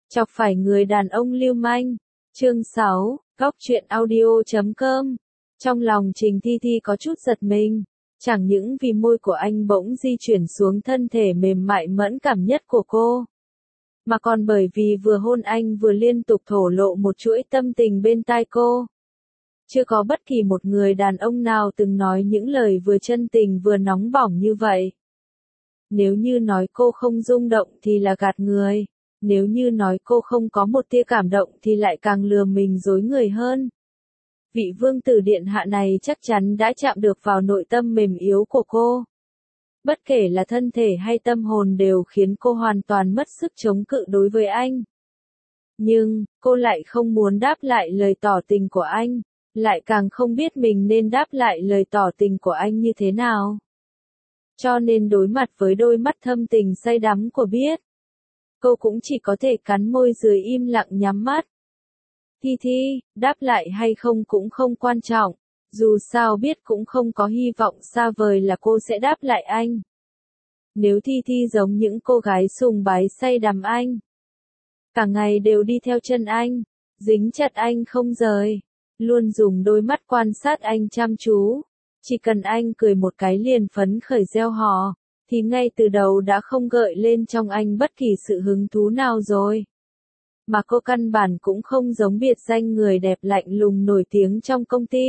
Chọc phải người đàn ông lưu manh. Chương 6, Góc truyện audio.com. Trong lòng Trình Thi Thi có chút giật mình, chẳng những vì môi của anh bỗng di chuyển xuống thân thể mềm mại mẫn cảm nhất của cô, mà còn bởi vì vừa hôn anh vừa liên tục thổ lộ một chuỗi tâm tình bên tai cô. Chưa có bất kỳ một người đàn ông nào từng nói những lời vừa chân tình vừa nóng bỏng như vậy. Nếu như nói cô không rung động thì là gạt người, nếu như nói cô không có một tia cảm động thì lại càng lừa mình dối người hơn. Vị vương tử điện hạ này chắc chắn đã chạm được vào nội tâm mềm yếu của cô. Bất kể là thân thể hay tâm hồn đều khiến cô hoàn toàn mất sức chống cự đối với anh. Nhưng, cô lại không muốn đáp lại lời tỏ tình của anh, lại càng không biết mình nên đáp lại lời tỏ tình của anh như thế nào. Cho nên đối mặt với đôi mắt thâm tình say đắm của Biết, cô cũng chỉ có thể cắn môi dưới im lặng nhắm mắt. Thi Thi, đáp lại hay không cũng không quan trọng, dù sao Biết cũng không có hy vọng xa vời là cô sẽ đáp lại anh. Nếu Thi Thi giống những cô gái sùng bái say đắm anh, cả ngày đều đi theo chân anh, dính chặt anh không rời, luôn dùng đôi mắt quan sát anh chăm chú, chỉ cần anh cười một cái liền phấn khởi reo hò, thì ngay từ đầu đã không gợi lên trong anh bất kỳ sự hứng thú nào rồi. Mà cô căn bản cũng không giống biệt danh người đẹp lạnh lùng nổi tiếng trong công ty.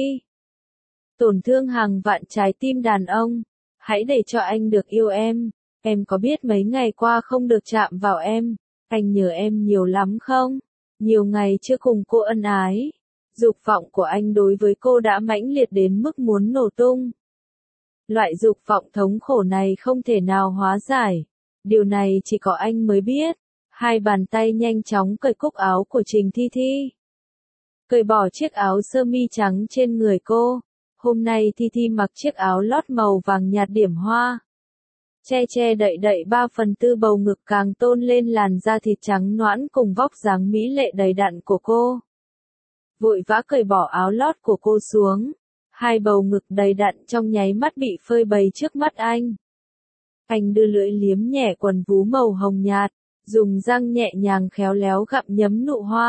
Tổn thương hàng vạn trái tim đàn ông, hãy để cho anh được yêu em có biết mấy ngày qua không được chạm vào em, anh nhớ em nhiều lắm không? Nhiều ngày chưa cùng cô ân ái, dục vọng của anh đối với cô đã mãnh liệt đến mức muốn nổ tung. Loại dục vọng thống khổ này không thể nào hóa giải, điều này chỉ có anh mới biết. Hai bàn tay nhanh chóng cởi cúc áo của Trình Thi Thi, cởi bỏ chiếc áo sơ mi trắng trên người cô. Hôm nay Thi Thi mặc chiếc áo lót màu vàng nhạt điểm hoa, che đậy 3/4 bầu ngực càng tôn lên làn da thịt trắng nõn cùng vóc dáng mỹ lệ đầy đặn của cô. Vội vã cởi bỏ áo lót của cô xuống, hai bầu ngực đầy đặn trong nháy mắt bị phơi bày trước mắt anh. Anh đưa lưỡi liếm nhẹ quần vú màu hồng nhạt, dùng răng nhẹ nhàng khéo léo gặm nhấm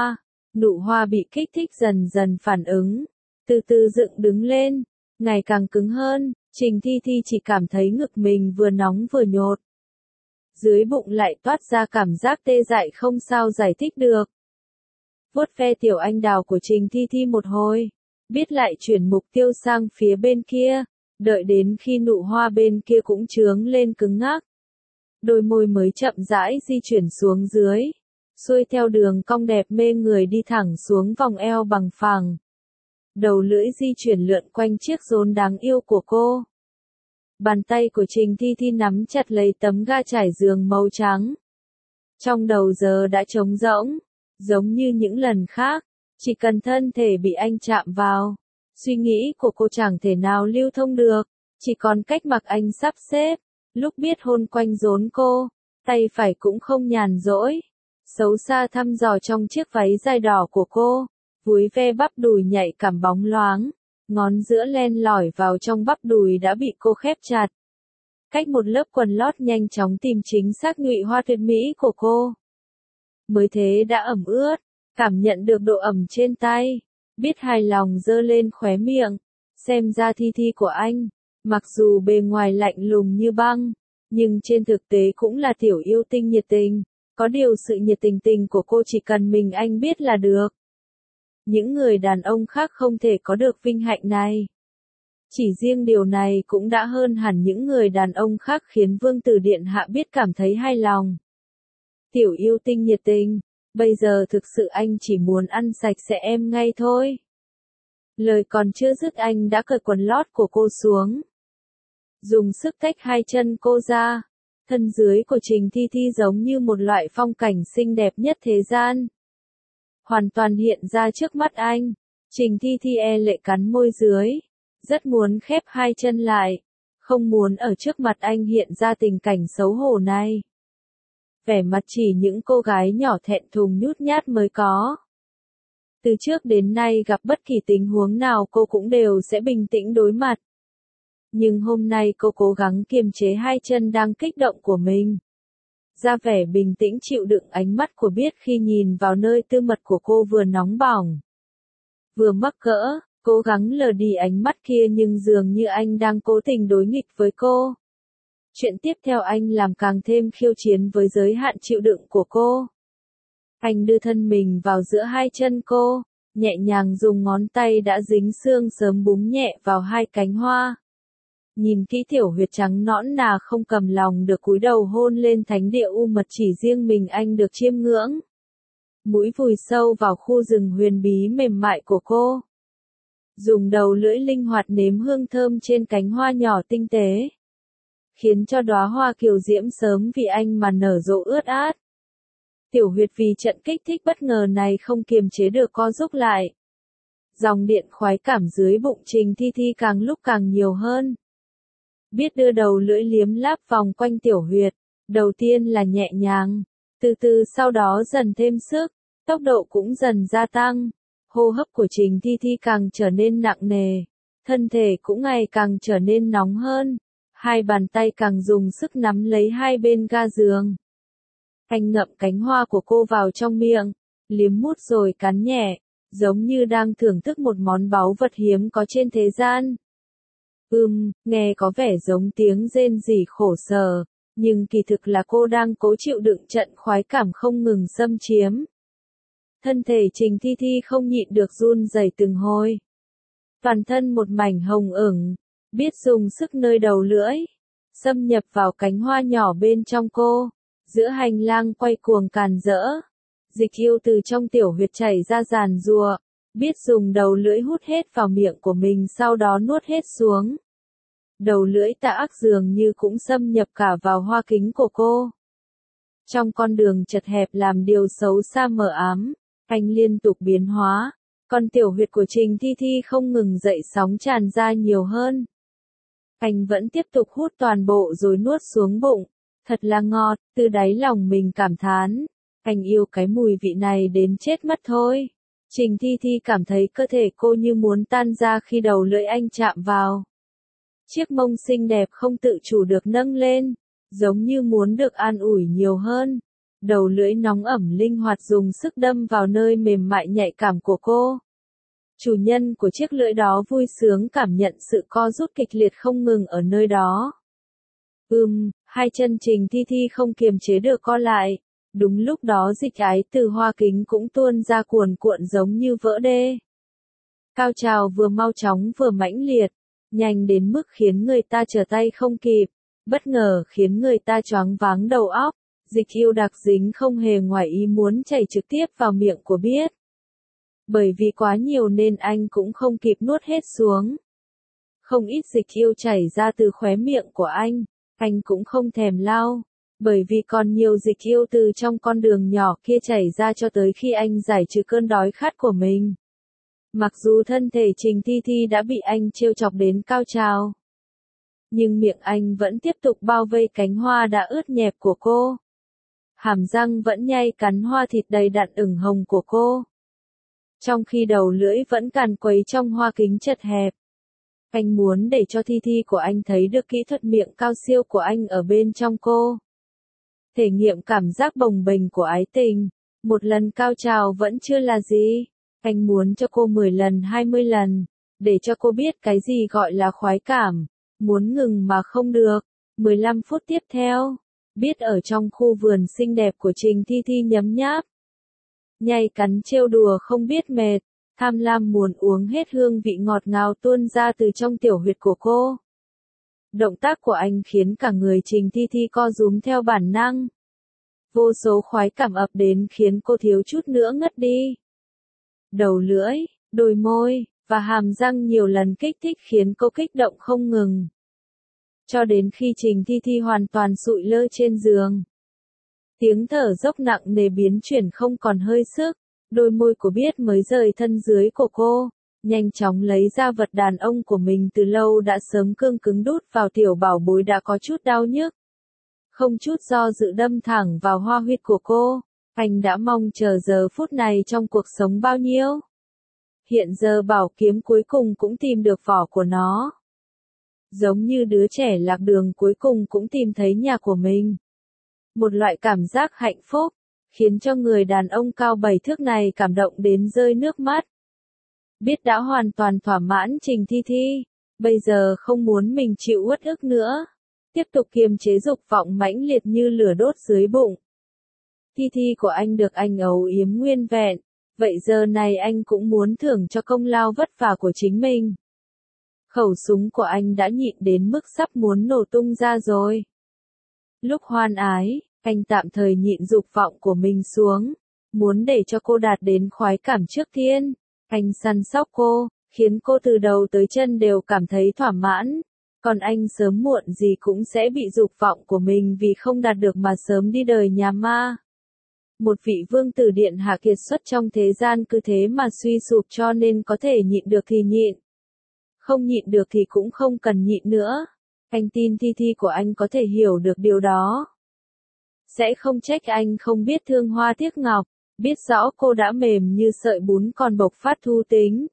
nụ hoa bị kích thích dần dần phản ứng, từ từ dựng đứng lên, ngày càng cứng hơn. Trình Thi Thi chỉ cảm thấy ngực mình vừa nóng vừa nhột, dưới bụng lại toát ra cảm giác tê dại không sao giải thích được. Vuốt ve tiểu anh đào của Trình Thi Thi một hồi, Biết lại chuyển mục tiêu sang phía bên kia, đợi đến khi nụ hoa bên kia cũng chướng lên cứng ngắc. Đôi môi mới chậm rãi di chuyển xuống dưới, xuôi theo đường cong đẹp mê người đi thẳng xuống vòng eo bằng phẳng. Đầu lưỡi di chuyển lượn quanh chiếc rốn đáng yêu của cô. Bàn tay của Trình Thi Thi nắm chặt lấy tấm ga trải giường màu trắng. Trong đầu giờ đã trống rỗng, giống như những lần khác, chỉ cần thân thể bị anh chạm vào, suy nghĩ của cô chẳng thể nào lưu thông được, chỉ còn cách mặc anh sắp xếp. Lúc Biết hôn quanh rốn cô, tay phải cũng không nhàn rỗi, xấu xa thăm dò trong chiếc váy dài đỏ của cô, vúi ve bắp đùi nhạy cảm bóng loáng, ngón giữa len lỏi vào trong bắp đùi đã bị cô khép chặt. Cách một lớp quần lót nhanh chóng tìm chính xác nhụy hoa tuyệt mỹ của cô. Mới thế đã ẩm ướt, cảm nhận được độ ẩm trên tay, Biết hài lòng giơ lên khóe miệng, xem ra Thi Thi của anh, mặc dù bề ngoài lạnh lùng như băng, nhưng trên thực tế cũng là tiểu yêu tinh nhiệt tình, có điều sự nhiệt tình của cô chỉ cần mình anh biết là được. Những người đàn ông khác không thể có được vinh hạnh này. Chỉ riêng điều này cũng đã hơn hẳn những người đàn ông khác khiến vương tử điện hạ Biết cảm thấy hài lòng. Tiểu yêu tinh nhiệt tình, bây giờ thực sự anh chỉ muốn ăn sạch sẽ em ngay thôi. Lời còn chưa dứt anh đã cởi quần lót của cô xuống, dùng sức tách hai chân cô ra. Thân dưới của Trình Thi Thi giống như một loại phong cảnh xinh đẹp nhất thế gian, hoàn toàn hiện ra trước mắt anh. Trình Thi Thi e lệ cắn môi dưới, rất muốn khép hai chân lại, không muốn ở trước mặt anh hiện ra tình cảnh xấu hổ này. Vẻ mặt chỉ những cô gái nhỏ thẹn thùng nhút nhát mới có. Từ trước đến nay gặp bất kỳ tình huống nào cô cũng đều sẽ bình tĩnh đối mặt. Nhưng hôm nay cô cố gắng kiềm chế hai chân đang kích động của mình. ra vẻ bình tĩnh chịu đựng ánh mắt của Biết khi nhìn vào nơi tư mật của cô vừa nóng bỏng, vừa mắc cỡ, cố gắng lờ đi ánh mắt kia nhưng dường như anh đang cố tình đối nghịch với cô. Chuyện tiếp theo anh làm càng thêm khiêu chiến với giới hạn chịu đựng của cô. Anh đưa thân mình vào giữa hai chân cô, nhẹ nhàng dùng ngón tay đã dính xương sớm búng nhẹ vào hai cánh hoa. Nhìn kỹ tiểu huyệt trắng nõn nà không cầm lòng được cúi đầu hôn lên thánh địa u mật chỉ riêng mình anh được chiêm ngưỡng. Mũi vùi sâu vào khu rừng huyền bí mềm mại của cô. Dùng đầu lưỡi linh hoạt nếm hương thơm trên cánh hoa nhỏ tinh tế. Khiến cho đóa hoa kiều diễm sớm vì anh mà nở rộ ướt át. Tiểu huyệt vì trận kích thích bất ngờ này không kiềm chế được co rúm lại. Dòng điện khoái cảm dưới bụng Trình Thi Thi càng lúc càng nhiều hơn. Biết đưa đầu lưỡi liếm láp vòng quanh tiểu huyệt, đầu tiên là nhẹ nhàng, từ từ sau đó dần thêm sức, tốc độ cũng dần gia tăng, hô hấp của Trình Thi Thi càng trở nên nặng nề, thân thể cũng ngày càng trở nên nóng hơn, hai bàn tay càng dùng sức nắm lấy hai bên ga giường. Anh ngậm cánh hoa của cô vào trong miệng, liếm mút rồi cắn nhẹ, giống như đang thưởng thức một món báu vật hiếm có trên thế gian. Nghe có vẻ giống tiếng rên rỉ khổ sở, nhưng kỳ thực là cô đang cố chịu đựng trận khoái cảm không ngừng xâm chiếm. Thân thể Trình Thi Thi không nhịn được run rẩy từng hồi. Toàn thân một mảnh hồng ửng, Biết dùng sức nơi đầu lưỡi, xâm nhập vào cánh hoa nhỏ bên trong cô, giữa hành lang quay cuồng càn rỡ. Dịch yêu từ trong tiểu huyệt chảy ra giàn giụa, Biết dùng đầu lưỡi hút hết vào miệng của mình sau đó nuốt hết xuống. Đầu lưỡi tà ác dường như cũng xâm nhập cả vào hoa kính của cô. Trong con đường chật hẹp làm điều xấu xa mờ ám, anh liên tục biến hóa, còn tiểu huyệt của Trình Thi Thi không ngừng dậy sóng tràn ra nhiều hơn. Anh vẫn tiếp tục hút toàn bộ rồi nuốt xuống bụng, thật là ngọt, từ đáy lòng mình cảm thán, anh yêu cái mùi vị này đến chết mất thôi. Trình Thi Thi cảm thấy cơ thể cô như muốn tan ra khi đầu lưỡi anh chạm vào. Chiếc mông xinh đẹp không tự chủ được nâng lên, giống như muốn được an ủi nhiều hơn. Đầu lưỡi nóng ẩm linh hoạt dùng sức đâm vào nơi mềm mại nhạy cảm của cô. Chủ nhân của chiếc lưỡi đó vui sướng cảm nhận sự co rút kịch liệt không ngừng ở nơi đó. Hai chân Trình Thi Thi không kiềm chế được co lại. Đúng lúc đó dịch ái từ hoa kính cũng tuôn ra cuồn cuộn giống như vỡ đê. Cao trào vừa mau chóng vừa mãnh liệt, nhanh đến mức khiến người ta trở tay không kịp, bất ngờ khiến người ta choáng váng đầu óc. Dịch yêu đặc dính không hề ngoài ý muốn chảy trực tiếp vào miệng của Biết. Bởi vì quá nhiều nên anh cũng không kịp nuốt hết xuống. Không ít dịch yêu chảy ra từ khóe miệng của anh cũng không thèm lau. Bởi vì còn nhiều dịch yêu từ trong con đường nhỏ kia chảy ra cho tới khi anh giải trừ cơn đói khát của mình. Mặc dù thân thể Trình Thi Thi đã bị anh trêu chọc đến cao trào, nhưng miệng anh vẫn tiếp tục bao vây cánh hoa đã ướt nhẹp của cô. Hàm răng vẫn nhai cắn hoa thịt đầy đặn ửng hồng của cô. Trong khi đầu lưỡi vẫn càn quấy trong hoa kính chật hẹp. Anh muốn để cho Thi Thi của anh thấy được kỹ thuật miệng cao siêu của anh ở bên trong cô. Thể nghiệm cảm giác bồng bềnh của ái tình, một lần cao trào vẫn chưa là gì. Anh muốn cho cô 10 lần 20 lần, để cho cô biết cái gì gọi là khoái cảm, muốn ngừng mà không được. 15 phút tiếp theo, Biết ở trong khu vườn xinh đẹp của Trình Thi Thi nhấm nháp, nhai cắn trêu đùa không biết mệt, tham lam muốn uống hết hương vị ngọt ngào tuôn ra từ trong tiểu huyệt của cô. Động tác của anh khiến cả người Trình Thi Thi co rúm theo bản năng. Vô số khoái cảm ập đến khiến cô thiếu chút nữa ngất đi. Đầu lưỡi, đôi môi, và hàm răng nhiều lần kích thích khiến cô kích động không ngừng. Cho đến khi Trình Thi Thi hoàn toàn sụi lơ trên giường. Tiếng thở dốc nặng nề biến chuyển không còn hơi sức, đôi môi của Biết mới rời thân dưới của cô, nhanh chóng lấy ra vật đàn ông của mình từ lâu đã sớm cương cứng đút vào tiểu bảo bối đã có chút đau nhức. Không chút do dự đâm thẳng vào hoa huyệt của cô, anh đã mong chờ giờ phút này trong cuộc sống bao nhiêu. Hiện giờ bảo kiếm cuối cùng cũng tìm được vỏ của nó. Giống như đứa trẻ lạc đường cuối cùng cũng tìm thấy nhà của mình. Một loại cảm giác hạnh phúc, khiến cho người đàn ông cao 7 thước này cảm động đến rơi nước mắt. Biết đã hoàn toàn thỏa mãn Trình Thi Thi, bây giờ không muốn mình chịu uất ức nữa. Tiếp tục kiềm chế dục vọng mãnh liệt như lửa đốt dưới bụng. Thi Thi của anh được anh âu yếm nguyên vẹn, vậy giờ này anh cũng muốn thưởng cho công lao vất vả của chính mình. Khẩu súng của anh đã nhịn đến mức sắp muốn nổ tung ra rồi. Lúc hoan ái, anh tạm thời nhịn dục vọng của mình xuống, muốn để cho cô đạt đến khoái cảm trước tiên. Anh săn sóc cô, khiến cô từ đầu tới chân đều cảm thấy thỏa mãn. Còn anh sớm muộn gì cũng sẽ bị dục vọng của mình vì không đạt được mà sớm đi đời nhà ma. Một vị vương tử điện hạ kiệt xuất trong thế gian cứ thế mà suy sụp, cho nên có thể nhịn được thì nhịn. Không nhịn được thì cũng không cần nhịn nữa. Anh tin Thi Thi của anh có thể hiểu được điều đó. Sẽ không trách anh không biết thương hoa tiếc ngọc, biết rõ cô đã mềm như sợi bún còn bộc phát thú tính.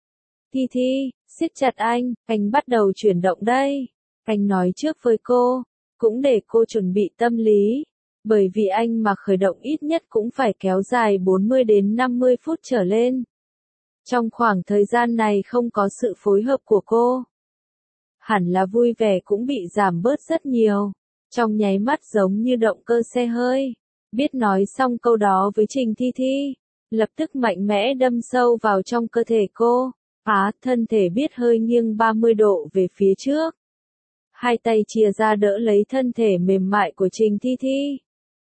Thi Thi, siết chặt anh bắt đầu chuyển động đây. Anh nói trước với cô, cũng để cô chuẩn bị tâm lý. Bởi vì anh mà khởi động ít nhất cũng phải kéo dài 40 đến 50 phút trở lên. Trong khoảng thời gian này không có sự phối hợp của cô, hẳn là vui vẻ cũng bị giảm bớt rất nhiều. Trong nháy mắt giống như động cơ xe hơi. Biết nói xong câu đó với Trình Thi Thi, lập tức mạnh mẽ đâm sâu vào trong cơ thể cô. Thân thể biết hơi nghiêng 30 độ về phía trước. Hai tay chia ra đỡ lấy thân thể mềm mại của Trình Thi Thi.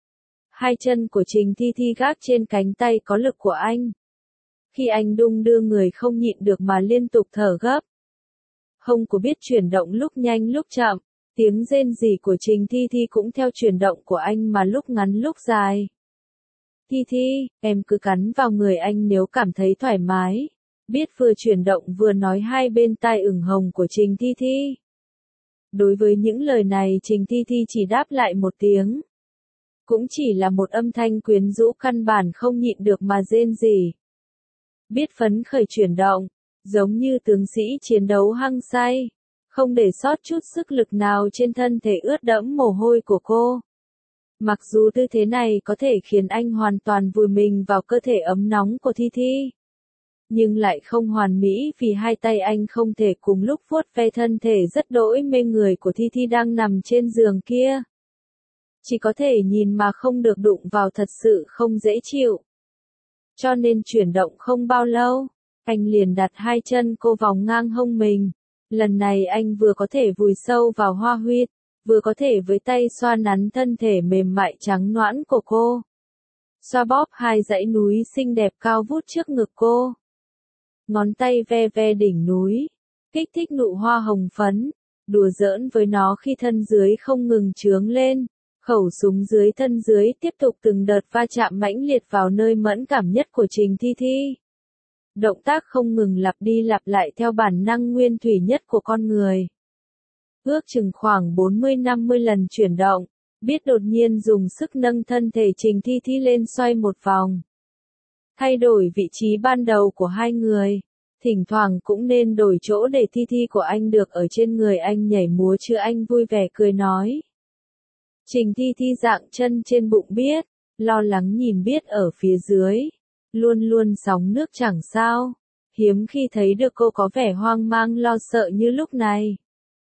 Hai chân của Trình Thi Thi gác trên cánh tay có lực của anh. Khi anh đung đưa người không nhịn được mà liên tục thở gấp. Hông của biết chuyển động lúc nhanh lúc chậm. Tiếng rên rỉ của Trình Thi Thi cũng theo chuyển động của anh mà lúc ngắn lúc dài. Thi Thi, em cứ cắn vào người anh nếu cảm thấy thoải mái. Biết vừa chuyển động vừa nói hai bên tai ửng hồng của Trình Thi Thi. Đối với những lời này Trình Thi Thi chỉ đáp lại một tiếng. Cũng chỉ là một âm thanh quyến rũ căn bản không nhịn được mà rên rỉ. Biết phấn khởi chuyển động, giống như tướng sĩ chiến đấu hăng say. Không để sót chút sức lực nào trên thân thể ướt đẫm mồ hôi của cô. Mặc dù tư thế này có thể khiến anh hoàn toàn vùi mình vào cơ thể ấm nóng của Thi Thi. Nhưng lại không hoàn mỹ vì hai tay anh không thể cùng lúc vuốt ve thân thể rất đỗi mê người của Thi Thi đang nằm trên giường kia. Chỉ có thể nhìn mà không được đụng vào, thật sự không dễ chịu. Cho nên chuyển động không bao lâu, anh liền đặt hai chân cô vòng ngang hông mình. Lần này anh vừa có thể vùi sâu vào hoa huyệt, vừa có thể với tay xoa nắn thân thể mềm mại trắng nõn của cô. Xoa bóp hai dãy núi xinh đẹp cao vút trước ngực cô. Ngón tay ve ve đỉnh núi, kích thích nụ hoa hồng phấn, đùa giỡn với nó khi thân dưới không ngừng trướng lên. Khẩu súng dưới thân dưới tiếp tục từng đợt va chạm mãnh liệt vào nơi mẫn cảm nhất của Trình Thi Thi. Động tác không ngừng lặp đi lặp lại theo bản năng nguyên thủy nhất của con người. Ước chừng khoảng 40-50 lần chuyển động, biết đột nhiên dùng sức nâng thân thể Trình Thi Thi lên xoay một vòng. Thay đổi vị trí ban đầu của hai người, thỉnh thoảng cũng nên đổi chỗ để Thi Thi của anh được ở trên người anh nhảy múa chứ. Anh vui vẻ cười nói. Trình Thi Thi dạng chân trên bụng Biết, lo lắng nhìn Biết ở phía dưới. Luôn luôn sóng nước chẳng sao. Hiếm khi thấy được cô có vẻ hoang mang lo sợ như lúc này.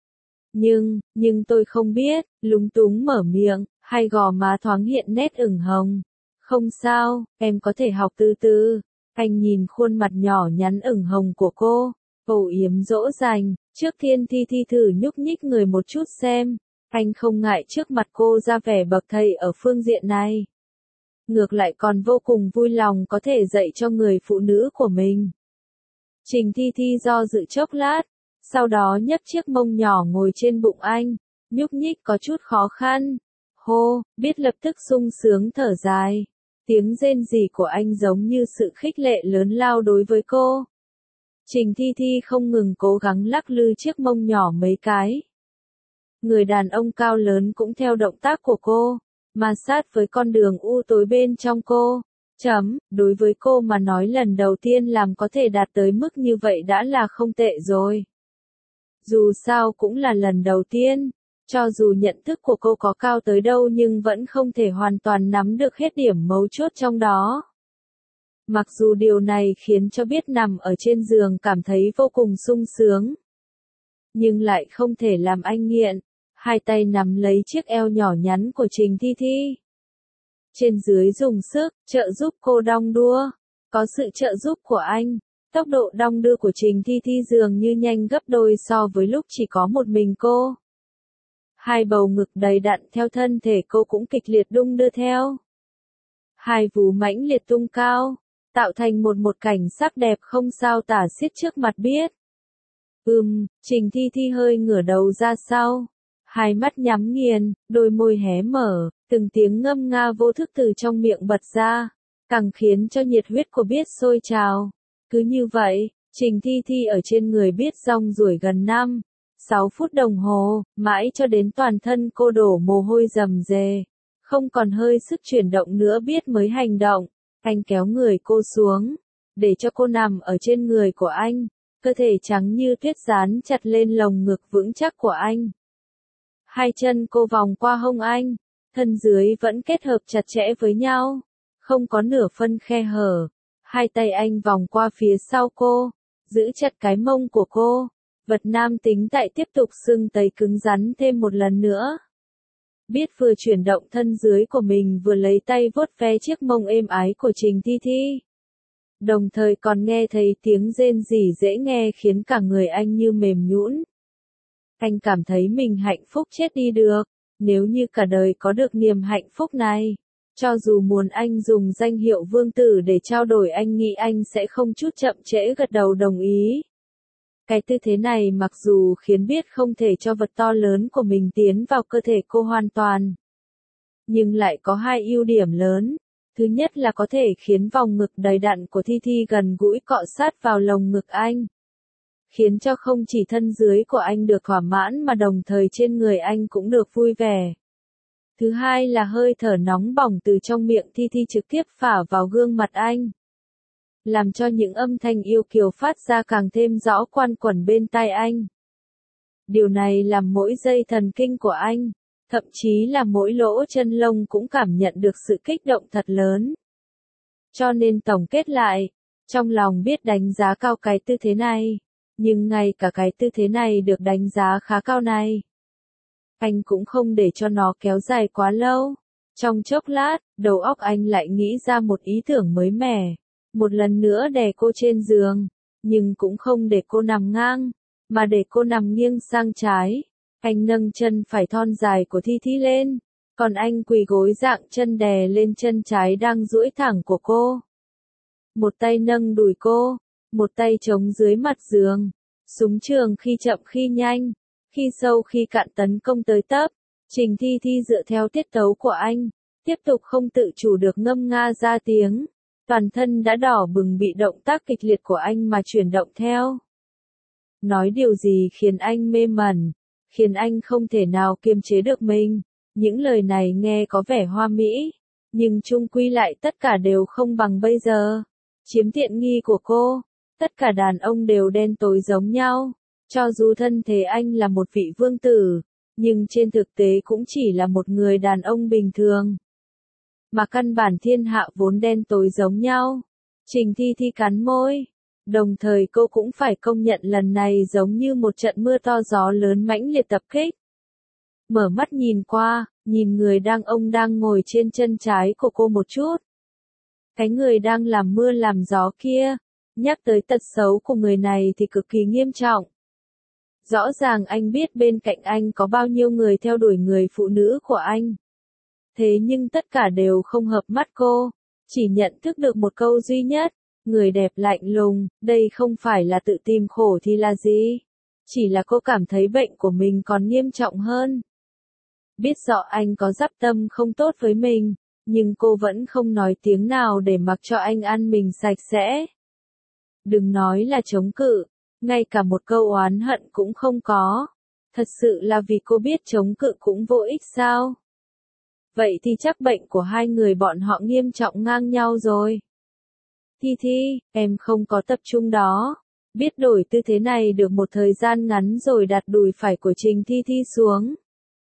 Nhưng tôi không biết, lúng túng mở miệng, hai gò má thoáng hiện nét ửng hồng. Không sao, em có thể học từ từ. Anh nhìn khuôn mặt nhỏ nhắn ửng hồng của cô, âu yếm dỗ dành, trước tiên Thi Thi thử nhúc nhích người một chút xem. Anh không ngại trước mặt cô ra vẻ bậc thầy ở phương diện này. Ngược lại còn vô cùng vui lòng có thể dạy cho người phụ nữ của mình. Trình Thi Thi do dự chốc lát, sau đó nhấc chiếc mông nhỏ ngồi trên bụng anh, nhúc nhích có chút khó khăn. Hô, Biết lập tức sung sướng thở dài. Tiếng rên rỉ của anh giống như sự khích lệ lớn lao đối với cô. Trình Thi Thi không ngừng cố gắng lắc lư chiếc mông nhỏ mấy cái. Người đàn ông cao lớn cũng theo động tác của cô, mà sát với con đường u tối bên trong cô. Đối với cô mà nói lần đầu tiên làm có thể đạt tới mức như vậy đã là không tệ rồi. Dù sao cũng là lần đầu tiên, Cho dù nhận thức của cô có cao tới đâu nhưng vẫn không thể hoàn toàn nắm được hết điểm mấu chốt trong đó. Mặc dù điều này khiến cho biết nằm ở trên giường cảm thấy vô cùng sung sướng, nhưng lại không thể làm anh nghiện. Hai tay nắm lấy chiếc eo nhỏ nhắn của Trình Thi Thi. Trên dưới dùng sức, trợ giúp cô đong đua. Có sự trợ giúp của anh, tốc độ đong đưa của Trình Thi Thi dường như nhanh gấp đôi so với lúc chỉ có một mình cô. Hai bầu ngực đầy đặn theo thân thể cô cũng kịch liệt đung đưa theo. Hai vú mãnh liệt tung cao, tạo thành một cảnh sắc đẹp không sao tả xiết trước mặt biết. Trình Thi Thi hơi ngửa đầu ra sau. Hai mắt nhắm nghiền, đôi môi hé mở, từng tiếng ngâm nga vô thức từ trong miệng bật ra, càng khiến cho nhiệt huyết của biết sôi trào. Cứ như vậy, Trình Thi Thi ở trên người biết rong ruổi gần 6 phút đồng hồ, mãi cho đến toàn thân cô đổ mồ hôi rầm rề. Không còn hơi sức chuyển động nữa biết mới hành động. Anh kéo người cô xuống, để cho cô nằm ở trên người của anh, cơ thể trắng như tuyết dán chặt lên lồng ngực vững chắc của anh. Hai chân cô vòng qua hông anh, thân dưới vẫn kết hợp chặt chẽ với nhau, không có nửa phân khe hở. Hai tay anh vòng qua phía sau cô, giữ chặt cái mông của cô. Vật nam tính tại tiếp tục sưng tấy cứng rắn thêm một lần nữa. Biết vừa chuyển động thân dưới của mình vừa lấy tay vuốt ve chiếc mông êm ái của Trình Thi Thi. Đồng thời còn nghe thấy tiếng rên rỉ dễ nghe khiến cả người anh như mềm nhũn. Anh cảm thấy mình hạnh phúc chết đi được, nếu như cả đời có được niềm hạnh phúc này. Cho dù muốn anh dùng danh hiệu vương tử để trao đổi anh nghĩ anh sẽ không chút chậm trễ gật đầu đồng ý. Cái tư thế này mặc dù khiến biết không thể cho vật to lớn của mình tiến vào cơ thể cô hoàn toàn, nhưng lại có hai ưu điểm lớn. Thứ nhất là có thể khiến vòng ngực đầy đặn của Thi Thi gần gũi cọ sát vào lồng ngực anh, khiến cho không chỉ thân dưới của anh được thỏa mãn mà đồng thời trên người anh cũng được vui vẻ. Thứ hai là hơi thở nóng bỏng từ trong miệng Thi Thi trực tiếp phả vào gương mặt anh, làm cho những âm thanh yêu kiều phát ra càng thêm rõ quanh quẩn bên tai anh. Điều này làm mỗi dây thần kinh của anh, thậm chí là mỗi lỗ chân lông cũng cảm nhận được sự kích động thật lớn. Cho nên tổng kết lại, trong lòng biết đánh giá cao cái tư thế này, nhưng ngay cả cái tư thế này được đánh giá khá cao này, anh cũng không để cho nó kéo dài quá lâu. Trong chốc lát, đầu óc anh lại nghĩ ra một ý tưởng mới mẻ. Một lần nữa đè cô trên giường, nhưng cũng không để cô nằm ngang, mà để cô nằm nghiêng sang trái. Anh nâng chân phải thon dài của Thi Thi lên, còn anh quỳ gối dạng chân đè lên chân trái đang duỗi thẳng của cô. Một tay nâng đùi cô, một tay chống dưới mặt giường, súng trường khi chậm khi nhanh, khi sâu khi cạn tấn công tới tấp. Trình Thi Thi dựa theo tiết tấu của anh, tiếp tục không tự chủ được ngâm nga ra tiếng. Toàn thân đã đỏ bừng bị động tác kịch liệt của anh mà chuyển động theo. Nói điều gì khiến anh mê mẩn, khiến anh không thể nào kiềm chế được mình. Những lời này nghe có vẻ hoa mỹ, nhưng chung quy lại tất cả đều không bằng bây giờ. Chiếm tiện nghi của cô, tất cả đàn ông đều đen tối giống nhau. Cho dù thân thể anh là một vị vương tử, nhưng trên thực tế cũng chỉ là một người đàn ông bình thường. Mà căn bản thiên hạ vốn đen tối giống nhau. Trình Thi Thi cắn môi. Đồng thời cô cũng phải công nhận lần này giống như một trận mưa to gió lớn mãnh liệt tập kích. Mở mắt nhìn qua, nhìn người đang ngồi trên chân trái của cô một chút. Cái người đang làm mưa làm gió kia, nhắc tới tật xấu của người này thì cực kỳ nghiêm trọng. Rõ ràng anh biết bên cạnh anh có bao nhiêu người theo đuổi người phụ nữ của anh. Thế nhưng tất cả đều không hợp mắt cô, chỉ nhận thức được một câu duy nhất, người đẹp lạnh lùng, đây không phải là tự tìm khổ thì là gì? Chỉ là cô cảm thấy bệnh của mình còn nghiêm trọng hơn. Biết rõ anh có dắp tâm không tốt với mình, nhưng cô vẫn không nói tiếng nào để mặc cho anh ăn mình sạch sẽ. Đừng nói là chống cự, ngay cả một câu oán hận cũng không có. Thật sự là vì cô biết chống cự cũng vô ích sao? Vậy thì chắc bệnh của hai người bọn họ nghiêm trọng ngang nhau rồi. Thi Thi, em không có tập trung đó. Biết đổi tư thế này được một thời gian ngắn rồi đặt đùi phải của Trình Thi Thi xuống.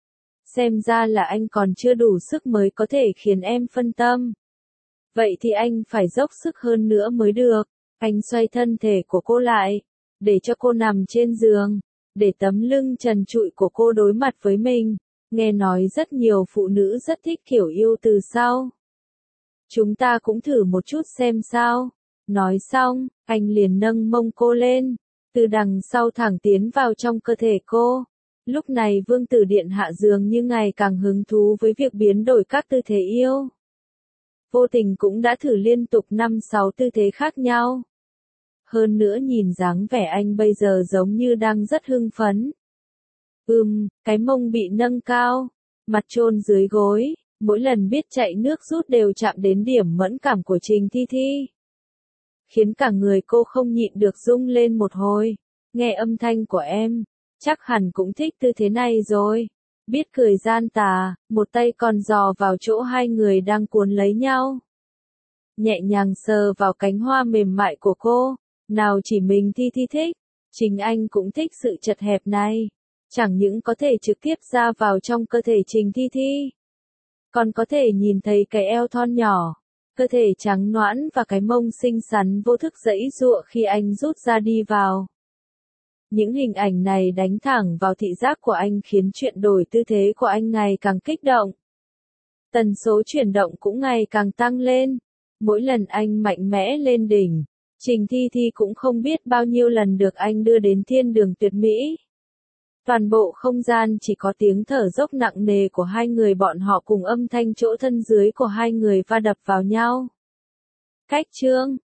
Xem ra là anh còn chưa đủ sức mới có thể khiến em phân tâm. Vậy thì anh phải dốc sức hơn nữa mới được. Anh xoay thân thể của cô lại, để cho cô nằm trên giường, để tấm lưng trần trụi của cô đối mặt với mình. Nghe nói rất nhiều phụ nữ rất thích kiểu yêu từ sau. Chúng ta cũng thử một chút xem sao. Nói xong, anh liền nâng mông cô lên, từ đằng sau thẳng tiến vào trong cơ thể cô. Lúc này Vương Tử Điện Hạ dường như ngày càng hứng thú với việc biến đổi các tư thế yêu. Vô tình cũng đã thử liên tục 5-6 tư thế khác nhau. Hơn nữa nhìn dáng vẻ anh bây giờ giống như đang rất hưng phấn. Cái mông bị nâng cao, mặt chôn dưới gối, mỗi lần biết chạy nước rút đều chạm đến điểm mẫn cảm của Trình Thi Thi. Khiến cả người cô không nhịn được rung lên một hồi. Nghe âm thanh của em, chắc hẳn cũng thích tư thế này rồi. Biết cười gian tà, một tay còn dò vào chỗ hai người đang cuốn lấy nhau. Nhẹ nhàng sờ vào cánh hoa mềm mại của cô. Nào chỉ mình Thi Thi thích, chính anh cũng thích sự chật hẹp này. Chẳng những có thể trực tiếp ra vào trong cơ thể Trình Thi Thi, còn có thể nhìn thấy cái eo thon nhỏ, cơ thể trắng nõn và cái mông xinh xắn vô thức giãy giụa khi anh rút ra đi vào. Những hình ảnh này đánh thẳng vào thị giác của anh khiến chuyển đổi tư thế của anh ngày càng kích động. Tần số chuyển động cũng ngày càng tăng lên. Mỗi lần anh mạnh mẽ lên đỉnh, Trình Thi Thi cũng không biết bao nhiêu lần được anh đưa đến thiên đường tuyệt mỹ. Toàn bộ không gian chỉ có tiếng thở dốc nặng nề của hai người bọn họ cùng âm thanh chỗ thân dưới của hai người va đập vào nhau. Cách chương